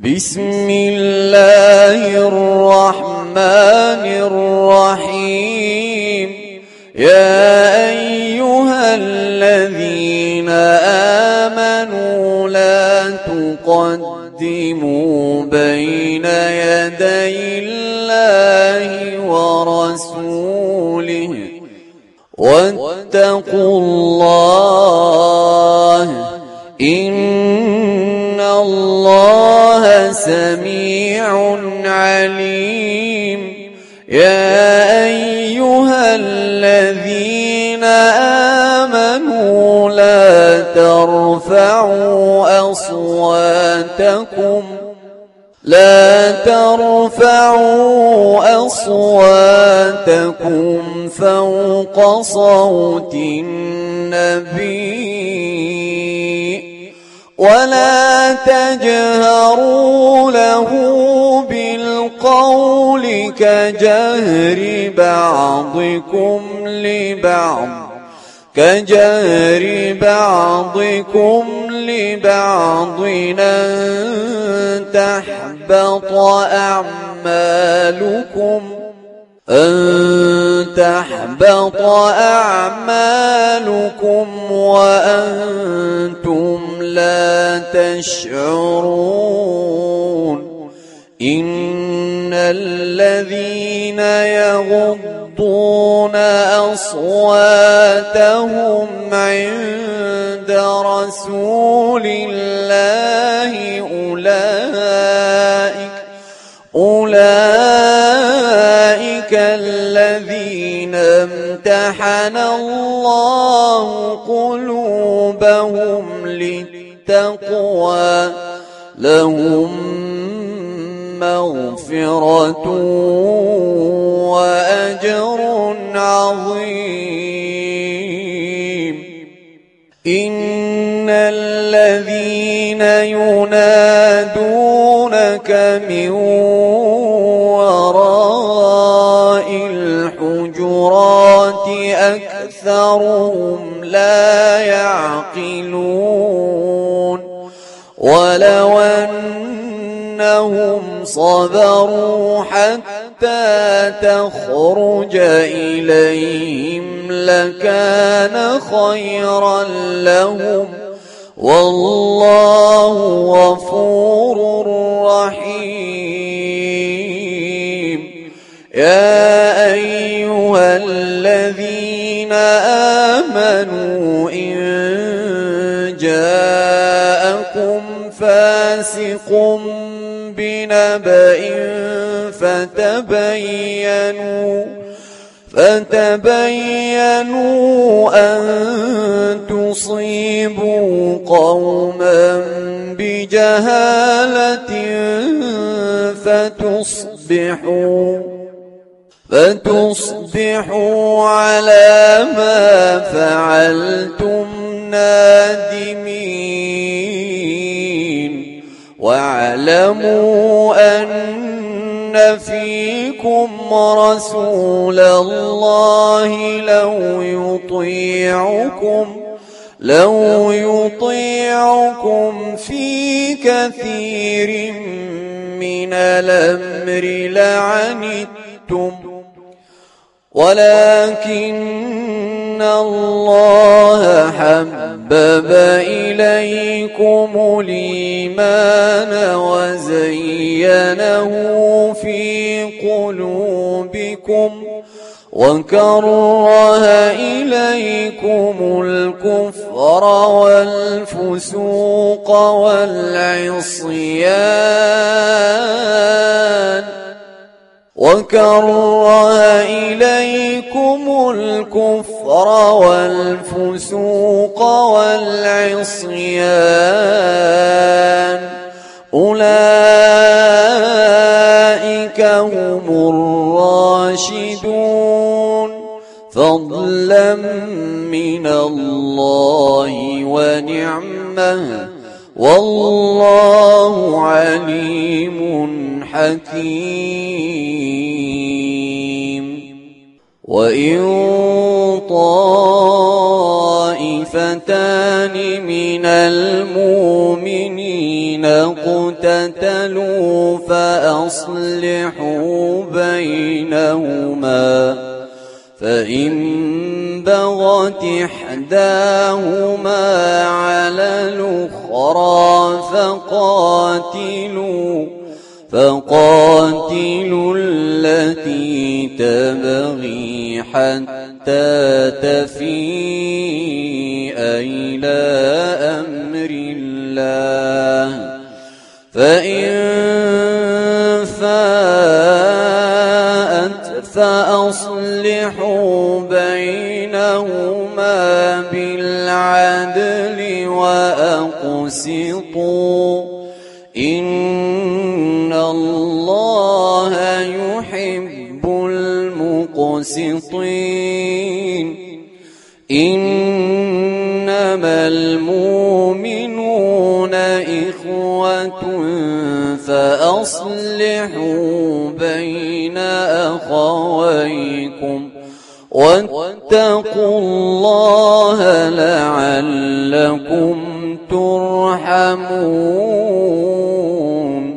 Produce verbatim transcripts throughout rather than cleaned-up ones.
بسم الله الرحمن الرحيم. يا أيها الذين آمنوا لا تقدموا بين يدي الله ورسوله واتقوا الله إن الله سميع عليم. يا أيها الذين آمنوا لا ترفعوا أصواتكم لا ترفعوا أصواتكم فوق صوت النبي ولا تجهروا له بالقول كجهر بعضكم لبعض كجهر بعضكم لبعض أن تحبط أعمالكم أن تحبط أعمالكم وأنتم لا تشعرون. إن الذين يغضون أصواتهم عند رسول الله أولئك أولئك الذين امتحن الله قلوبهم للتقوى لهم مغفرة وأجر عظيم. إن الذين ينادونك من وراء الحجرات أكثرهم لا يعقلون. ولو أنهم صبروا حتى تخرج إليهم لكان خيرا لهم والله غفور رحيم. يا أيها الذين آمنوا إن جاءكم فاسق بنبأ فتبينوا فتبينوا أن تصيبوا قوما بجهالة فتصبحوا فتصبحوا على ما فعلتم نادمين. واعلموا أن فيكم رسول الله لو يطيعكم لو يطيعكم في كثير من الأمر لعنتم ولكن الله حبب إليكم الإيمان وزينه في قلوبكم وكره إليكم الكفر والفسوق والعصيان وكره إليكم الكفر والفسوق والعصيان أولئك هم الراشدون فضلا من الله ونعمة والله عليم حكيم. وإن طائفتان من المؤمنين الذين اقتتلوا فأصلحوا بينهما فإن بغت إحداهما على الأخرى فقاتلوا فقاتلوا التي تبغي حتى تفيء إلى أمر الله فإن فاءت فأصلحوا بينهما بالعدل وأقسطوا إن الله يحب المقسطين إنما المؤمنون إخوة فأصلحوا بين أخويكم واتقوا الله لعلكم ترحمون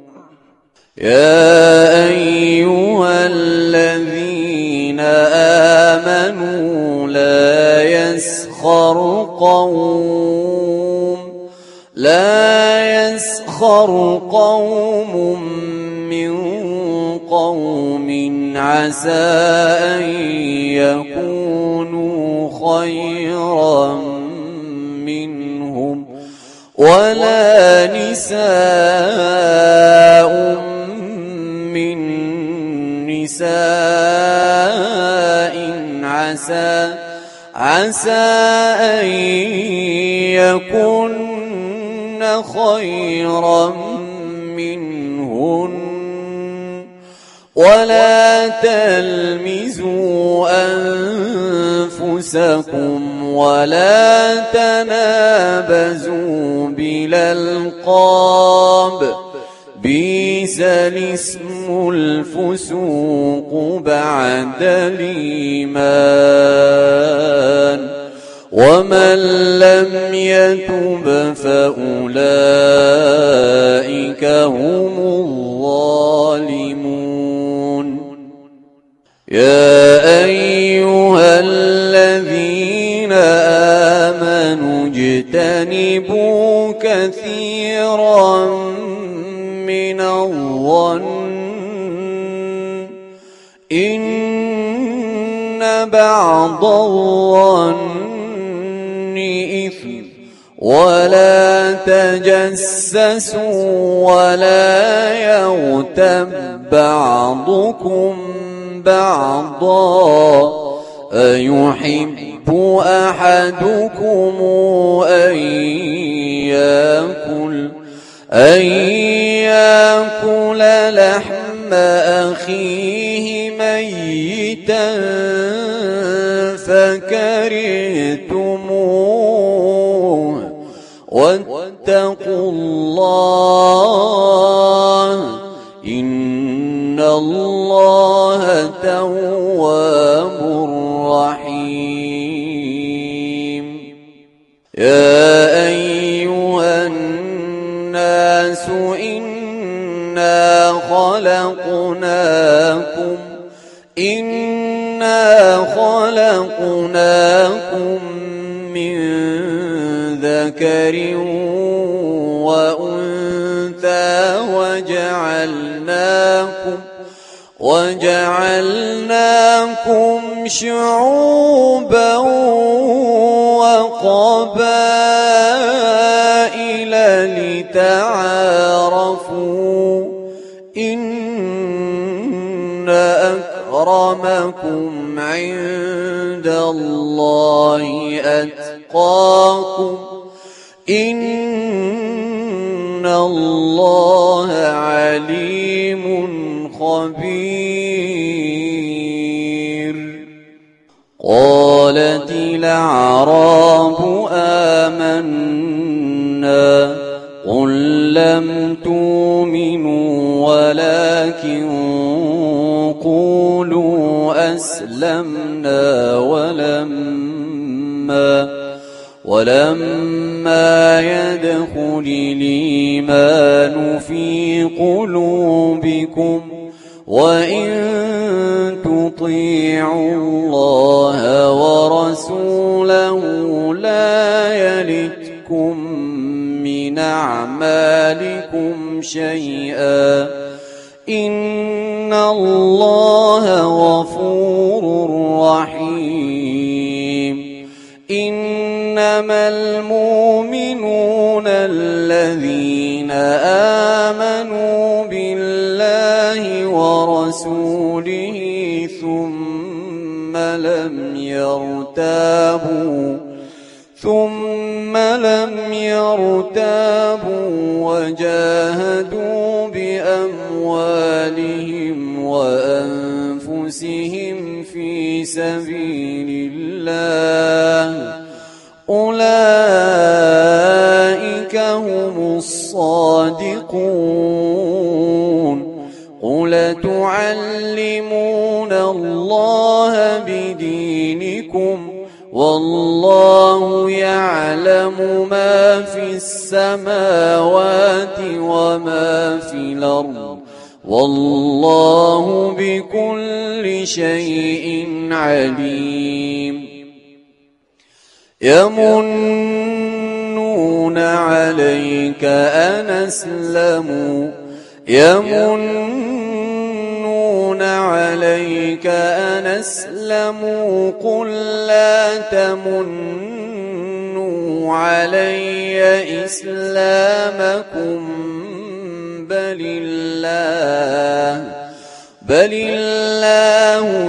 يا أيها الذين آمنوا لا يسخر قوم لا يسخر قوم من قوم عسى أن يكونوا خيرا منهم ولا نساء من نساء عسى عسى أن يكن خيرا منهن ولا تلمزوا أنفسكم ولا تنابزوا بالألقاب بئس الاسم الفسوق بعد الإيمان ومن لم يتب فأولئك هم الظالمون يا أيها الذين آمنوا اجتنبوا كثيرا من الظن إن بعض الظن إثم ولا تجسسوا ولا يغتب بعضكم بعضا أيحب أحدكم أن يأكل أن يأكل لحم أخيه ميتا فكرهتموه واتقوا الله إن الله تواب رحيم يا أيها الناس إنا خلقناكم إنا خلقناكم من ذكر وأنثى وجعلناكم وجعلناكم شعوبا وقبائل لتعارفوا إن أكرمكم عند الله أتقاكم إن الله عليم خبير قالت الأعراب آمنا قل لم تؤمنوا ولكن قولوا أسلمنا ولما ولما يدخل الإيمان في قلوبكم وإن تطيعوا الله ورسوله لا يلتكم من أعمالكم شيئا إن الله غفور رحيم. إنما المؤمنون الذين آمنوا بالله ورسوله ثم لم يرتابوا ثم لم يرتابوا وجاهدوا بأموالهم وأنفسهم في سبيل الله أولئك هم الصادقون. قل تعلمون الله بدينكم والله يعلم ما في السماوات وما في الأرض والله بكل شيء عليم. يمنون عليك أن أسلموا يمنون عليك أن أسلموا قل لا تمنوا علي إسلامكم بل الله بل الله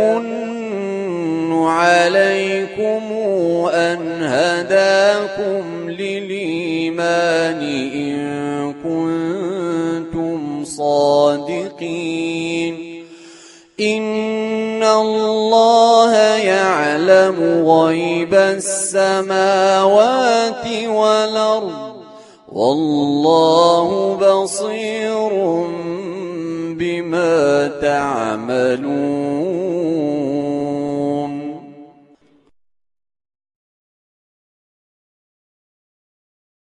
يمن عليكم أن هداكم للإيمان إن كنتم صادقين. إن الله يعلم غيب السماوات والأرض والله بصير بما تعملون.